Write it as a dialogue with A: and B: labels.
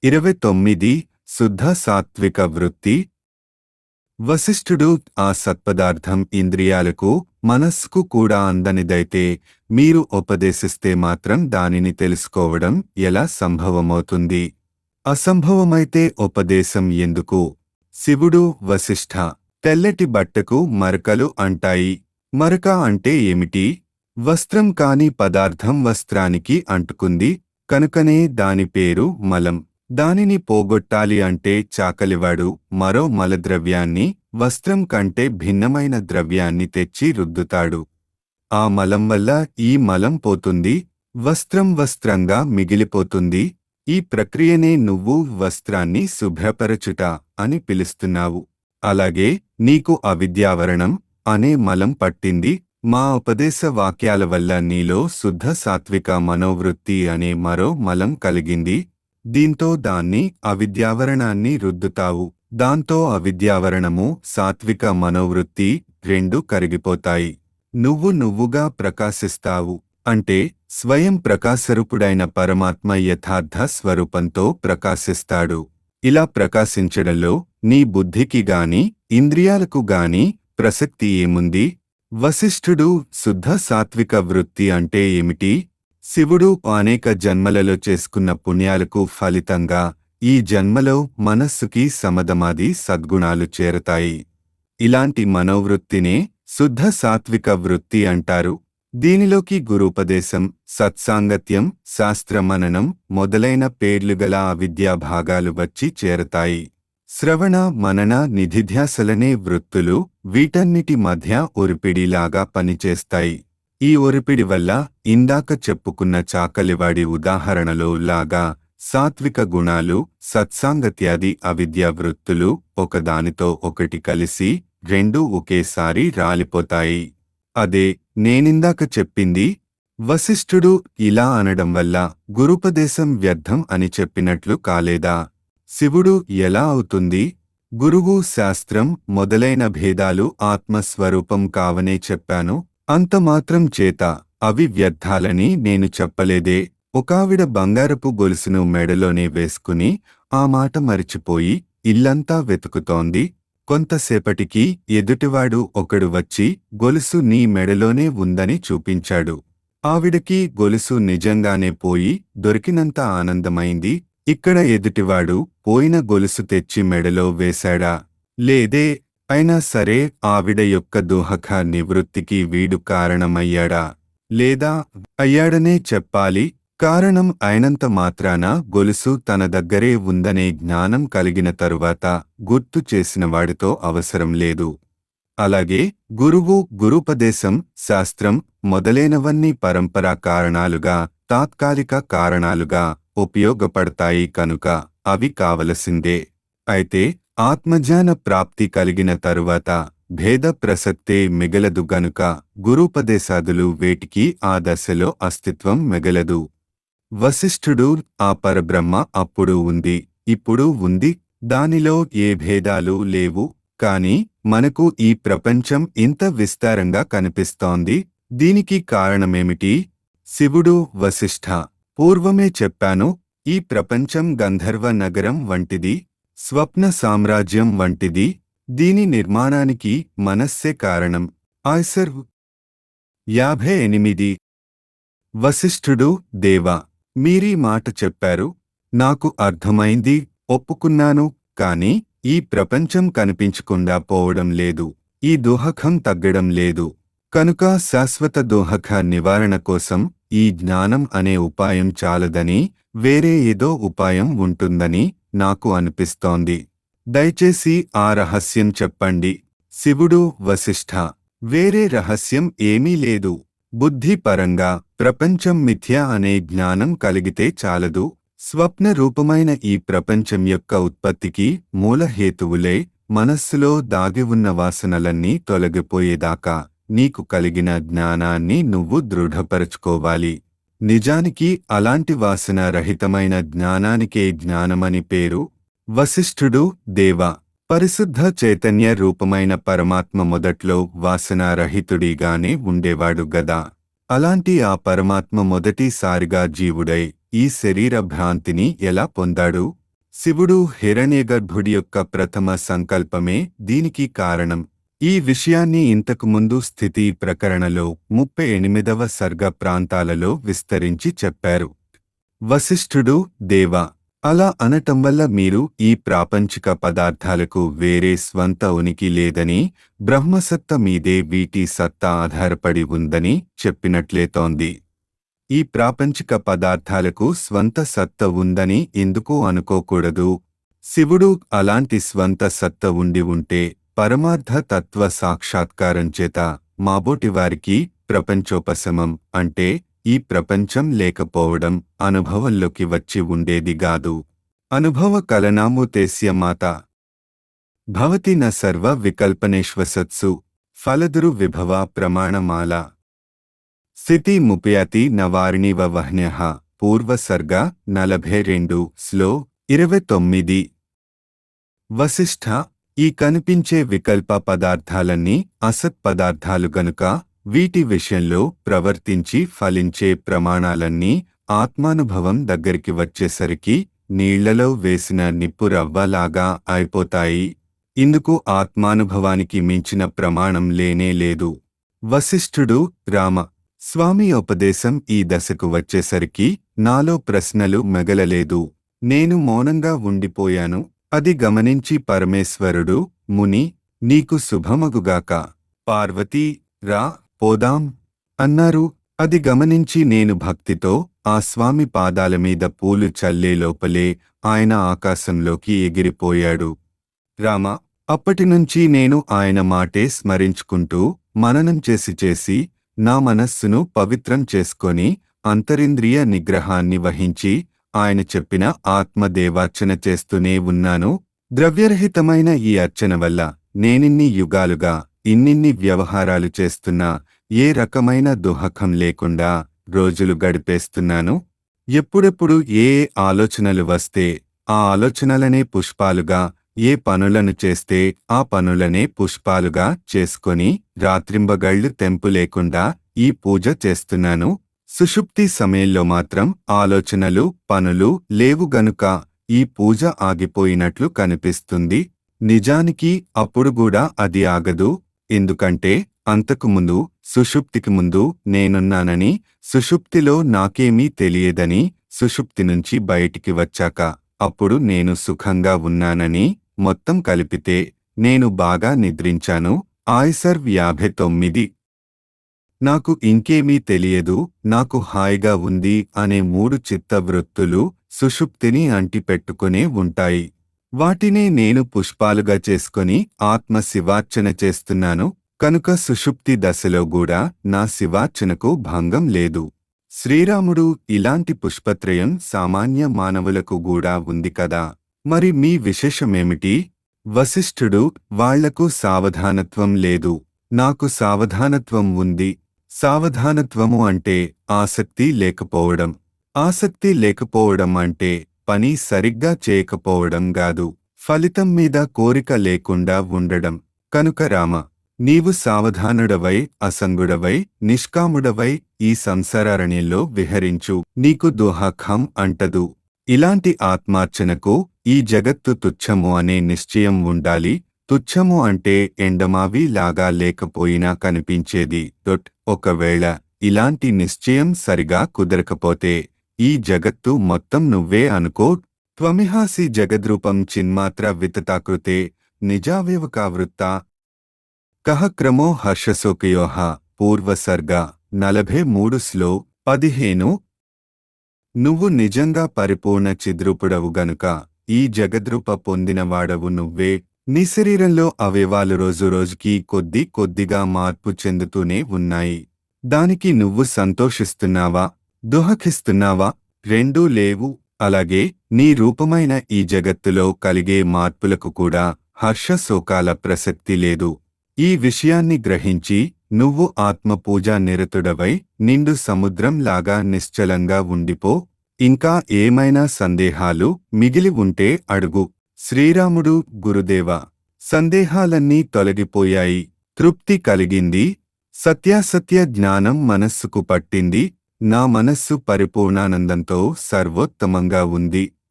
A: 29 శుద్ధ సాత్విక వృత్తి. వశిష్ఠుడు ఆ సత్పదార్థం ఇంద్రియాలకు మనస్సుకు కూడా అందనిదైతే మీరు ఉపదేశిస్తే మాత్రం దానిని తెలుసుకోవడం ఎలా సంభవమవుతుంది? అసంభవమైతే ఉపదేశం ఎందుకు? శివుడు వశిష్ఠ, తెల్లటి బట్టకు మరకలు అంటాయి. మరక అంటే ఏమిటి? వస్త్రం కాని పదార్థం వస్త్రానికి అంటుకుంది కనుకనే దాని పేరు మలం. దానిని పోగొట్టాలి అంటే చాకలివాడు మరో మలద్రవ్యాన్ని, వస్త్రం కంటే భిన్నమైన ద్రవ్యాన్ని తెచ్చి రుద్దుతాడు. ఆ మలం వల్ల ఈ మలం పోతుంది, వస్త్రం వస్త్రంగా మిగిలిపోతుంది. ఈ ప్రక్రియనే నువ్వు వస్త్రాన్ని శుభ్రపరచుట అని పిలుస్తున్నావు. అలాగే నీకు అవిద్యావరణం అనే మలం పట్టింది. మా ఉపదేశ వాక్యాల వల్ల నీలో శుద్ధ సాత్విక మనోవృత్తి అనే మరో మలం కలిగింది. దీంతో దాన్ని అవిద్యావరణాన్ని రుద్దుతావు. దాంతో అవిద్యావరణము సాత్విక మనోవృత్తి రెండు కరిగిపోతాయి. నువ్వుగా ప్రకాశిస్తావు. అంటే స్వయం ప్రకాశరూపుడైన పరమాత్మ యథార్థ స్వరూపంతో ప్రకాశిస్తాడు. ఇలా ప్రకాశించడంలో నీ బుద్ధికి గాని ఇంద్రియాలకు గాని ప్రసక్తి ఏముంది? వశిష్ఠుడు శుద్ధ సాత్విక వృత్తి అంటే ఏమిటి? శివుడు అనేక జన్మలలో చేసుకున్న పుణ్యాలకు ఫలితంగా ఈ జన్మలో మనస్సుకి సమధమాది సద్గుణాలు చేరతాయి. ఇలాంటి మనోవృత్తినే శుద్ధ సాత్విక వృత్తి అంటారు. దీనిలోకి గురూపదేశం, సత్సాంగత్యం, శాస్త్రమననం మొదలైన పేర్లుగల అవిద్యా భాగాలు వచ్చి చేరతాయి. శ్రవణ మనన నిధిధ్యాసలనే వృత్తులు వీటన్నిటి మధ్య ఒరిపిడిలాగా పనిచేస్తాయి. ఈ ఒరిపిడి వల్ల ఇందాక చెప్పుకున్న చాకలివాడి ఉదాహరణలో లాగా సాత్విక గుణాలు, సత్సాంగత్యాది అవిద్యా వృత్తులు ఒకదానితో ఒకటి కలిసి రెండూ ఒకేసారి రాలిపోతాయి. అదే నేనిందాక చెప్పింది. వశిష్ఠుడు ఇలా అనడం వల్ల గురుపదేశం వ్యర్థం అని చెప్పినట్లు కాలేదా? శివుడు ఎలా అవుతుంది? గురువు, శాస్త్రం మొదలైన భేదాలు ఆత్మస్వరూపం కావనే చెప్పాను. అంతమాత్రం చేత అవి వ్యర్థాలని నేను చెప్పలేదే. ఒకావిడ బంగారపు గొలుసును మెడలోనే వేసుకుని ఆ మాట మరిచిపోయి ఇల్లంతా వెతుకుతోంది. కొంతసేపటికి ఎదుటివాడు ఒకడు వచ్చి గొలుసు నీ మెడలోనే ఉందని చూపించాడు. ఆవిడకి గొలుసు నిజంగానే పోయి దొరికినంత ఆనందమైంది. ఇక్కడ ఎదుటివాడు పోయిన గొలుసు తెచ్చి మెడలో వేశాడా? లేదే. అయినా సరే ఆవిడ యొక్క దుహక నివృత్తికి వీడు కారణమయ్యాడా? లేదా? అయ్యాడనే చెప్పాలి. కారణం అయినంత మాత్రాన గొలుసు తన దగ్గరే ఉందనే జ్ఞానం కలిగిన తరువాత గుర్తు చేసినవాడితో అవసరం లేదు. అలాగే గురువు, గురుపదేశం, శాస్త్రం మొదలైనవన్నీ పరంపరా కారణాలుగా, తాత్కాలిక కారణాలుగా ఉపయోగపడతాయి కనుక అవి కావలసిందే. అయితే ఆత్మజ్ఞాన ప్రాప్తి కలిగిన తరువాత భేద ప్రసక్తే మిగలదు గనుక గురూపదేశాదులు వేటికి ఆ దశలో అస్తిత్వం మిగలదు. వశిష్ఠుడు ఆ పరబ్రహ్మ అప్పుడు ఉంది, ఇప్పుడు ఉంది. దానిలో ఏ భేదాలు లేవు. కాని మనకు ఈ ప్రపంచం ఇంత విస్తారంగా కనిపిస్తోంది. దీనికి కారణమేమిటి? శివుడు వశిష్ఠ, పూర్వమే చెప్పాను. ఈ ప్రపంచం గంధర్వ నగరం వంటిది, స్వప్న సామ్రాజ్యం వంటిది. దీని నిర్మాణానికి మనస్సే కారణం. ఆయ్సర్ 58. వశిష్ఠుడు, దేవా, మీరీ మాట చెప్పారు. నాకు అర్థమైంది, ఒప్పుకున్నాను. కాని ఈ ప్రపంచం కనిపించకుండా పోవడం లేదు. ఈ దోహకం తగ్గడం లేదు. కనుక శాశ్వత దోహక నివారణ కోసం ఈ జ్ఞానం అనే ఉపాయం చాలదని, వేరే ఏదో ఉపాయం ఉంటుందని నాకు అనిపిస్తోంది. దయచేసి ఆ రహస్యం చెప్పండి. శివుడు వశిష్ఠ, వేరే రహస్యం ఏమీ లేదు. బుద్ధిపరంగా ప్రపంచం మిథ్య అనే జ్ఞానం కలిగితే చాలదు. స్వప్న రూపమైన ఈ ప్రపంచం యొక్క ఉత్పత్తికి మూలహేతువులే మనస్సులో దాగి ఉన్న వాసనలన్నీ తొలగిపోయేదాకా నీకు కలిగిన జ్ఞానాన్ని నువ్వు దృఢపరచుకోవాలి. నిజానికి అలాంటి వాసన రహితమైన జ్ఞానానికే జ్ఞానమని పేరు. వశిష్ఠుడు, దేవా, పరిశుద్ధ చైతన్య రూపమైన పరమాత్మ మొదట్లో వాసనారహితుడిగానే ఉండేవాడు గదా. అలాంటి ఆ పరమాత్మ మొదటిసారిగా జీవుడై ఈ శరీర భ్రాంతిని ఎలా పొందాడు? శివుడు హిరణ్యగర్భుడి యొక్క ప్రథమ సంకల్పమే దీనికి కారణం. ఈ విషయాన్ని ఇంతకుముందు స్థితి ప్రకరణలో 38వ సర్గ ప్రాంతాలలో విస్తరించి చెప్పారు. వశిష్ఠుడు దేవా, అలా అనటం వల్ల మీరు ఈ ప్రాపంచిక పదార్థాలకు వేరే స్వంత ఉనికి లేదని, బ్రహ్మసత్త మీదే వీటి సత్తా ఆధారపడి ఉందని చెప్పినట్లేతోంది. ఈ ప్రాపంచిక పదార్థాలకు స్వంత సత్త ఉందని ఎందుకు అనుకోకూడదు? శివుడు అలాంటి స్వంత సత్త ఉండి ఉంటే పరమార్థ తత్వ సాక్షాత్కారం చేత మాబోటివారికి ప్రపంచోపశమం అంటే ఈ ప్రపంచం లేకపోవడం అనుభవంలోకి వచ్చి ఉండేదిగాదు. అనుభవ కలనామూతేస్య మాత భవతి న సర్వ వికల్పనేష్వసత్సు ఫలదురు విభవ ప్రమాణమాల స్థితి ముపయాతి నవారిణివ వహ్న్యః పూర్వసర్గ 42 స్లో 29. వశిష్ఠ, ఈ కనిపించే వికల్ప పదార్థాలన్నీ అసత్ పదార్థాలు గనుక వీటి విషయంలో ప్రవర్తించి ఫలించే ప్రమాణాలన్నీ ఆత్మానుభవం దగ్గరికి వచ్చేసరికి నీళ్లలో వేసిన నిప్పు రవ్వలాగా అయిపోతాయి. ఇందుకు ఆత్మానుభవానికి మించిన ప్రమాణం లేనే లేదు. వశిష్ఠుడు రామ, స్వామి ఉపదేశం ఈ దశకు వచ్చేసరికి నాలో ప్రశ్నలు మెగలలేదు. నేను మౌనంగా ఉండిపోయాను. అది గమనించి పరమేశ్వరుడు, ముని, నీకు శుభమగుగాక. పార్వతీ, రా పోదాం అన్నారు. అది గమనించి నేను భక్తితో ఆ స్వామి పాదాలమీద పూలు చల్లే లోపలే ఆయన ఆకాశంలోకి ఎగిరిపోయాడు. రామ, అప్పటినుంచి నేను ఆయన మాటే స్మరించుకుంటూ మననం చేసి నా మనస్సును పవిత్రం చేసుకొని అంతరింద్రియ నిగ్రహాన్ని వహించి ఆయన చెప్పిన ఆత్మదేవార్చన చేస్తూనే ఉన్నాను. ద్రవ్యరహితమైన ఈ అర్చన వల్ల నేనిన్ని యుగాలుగా ఇన్నిన్ని వ్యవహారాలు చేస్తున్నా ఏ రకమైన దుహకం లేకుండా రోజులు గడిపేస్తున్నాను. ఎప్పుడెప్పుడు ఏ ఆలోచనలు వస్తే ఆ ఆలోచనలనే పుష్పాలుగా, ఏ పనులను చేస్తే ఆ పనులనే పుష్పాలుగా చేసుకొని రాత్రింబగళ్ళు తెంపు లేకుండా ఈ పూజ చేస్తున్నాను. సుషుప్తి సమయంలో మాత్రం ఆలోచనలు, పనులు లేవు గనుక ఈ పూజ ఆగిపోయినట్లు కనిపిస్తుంది. నిజానికి అప్పుడు కూడా అది ఆగదు. ఎందుకంటే అంతకుముందు సుషుప్తికి ముందు నేనున్నానని, సుషుప్తిలో నాకేమీ తెలియదని, సుషుప్తి నుంచి బయటికి వచ్చాక అప్పుడు నేను సుఖంగా ఉన్నానని, మొత్తం కలిపితే నేను బాగా నిద్రించాను. ఆయిసర్ 59. నాకు ఇంకేమీ తెలియదు, నాకు హాయిగా ఉంది అనే 3 చిత్తవృత్తులు సుషుప్తిని అంటిపెట్టుకునే ఉంటాయి. వాటినే నేను పుష్పాలుగా చేసుకొని ఆత్మ శివార్చన చేస్తున్నాను. కనుక సుషుప్తి దశలో కూడా నా శివార్చనకు భంగం లేదు. శ్రీరాముడు ఇలాంటి పుష్పత్రయం సామాన్య మానవులకు కూడా ఉంది కదా, మరి మీ విశేషమేమిటి? వశిష్ఠుడు, వాళ్లకు సావధానత్వం లేదు, నాకు సావధానత్వం ఉంది. సావధానత్వము అంటే ఆసక్తి లేకపోవడం. ఆసక్తి లేకపోవడం అంటే పని సరిగ్గా చేయకపోవడం గాదు, ఫలితం మీద కోరిక లేకుండా ఉండడం. కనుక రామ, నీవు సావధానుడవై, అసంగుడవై, నిష్కాముడవై ఈ సంసారారణ్యంలో విహరించు. నీకు దుహఖం అంటదు. ఇలాంటి ఆత్మార్చనకు ఈ జగత్తు తుచ్చము అనే నిశ్చయం ఉండాలి. తుచ్చము అంటే ఎండమావి లాగా లేకపోయినా కనిపించేది. ఒకవేళ ఇలాంటి నిశ్చయం సరిగా కుదరకపోతే ఈ జగత్తు మొత్తం నువ్వే అనుకో. త్వమిహాసి జగద్రూపం చిన్మాత్ర వితతాకృతే నిజావేవకావృత్తా కహ క్రమో హర్షశోకయోః. పూర్వసర్గ 43 స్లో 15. నువ్వు నిజంగా పరిపూర్ణ చిద్రూపుడవు గనుక ఈ జగద్రూప పొందినవాడవు నువ్వే. నీ శరీరంలో అవయవాలు రోజురోజుకీ కొద్దిగా మార్పు చెందుతూనే ఉన్నాయి. దానికి నువ్వు సంతోషిస్తున్నావా, దుఃఖిస్తున్నావా? రెండూ లేవు. అలాగే నీ రూపమైన ఈ జగత్తులో కలిగే మార్పులకు కూడా హర్షశోకాల ప్రసక్తి లేదు. ఈ విషయాన్ని గ్రహించి నువ్వు ఆత్మపూజా నిరతుడవై నిండు సముద్రంలాగా నిశ్చలంగా ఉండిపో. ఇంకా ఏమైనా సందేహాలు మిగిలి ఉంటే అడుగు. శ్రీరాముడు, గురుదేవా, సందేహాలన్నీ తొలగిపోయాయి, తృప్తి కలిగింది. సత్యాసత్య జ్ఞానం మనస్సుకు పట్టింది. నా మనస్సు పరిపూర్ణానందంతో సర్వోత్తమంగా ఉంది.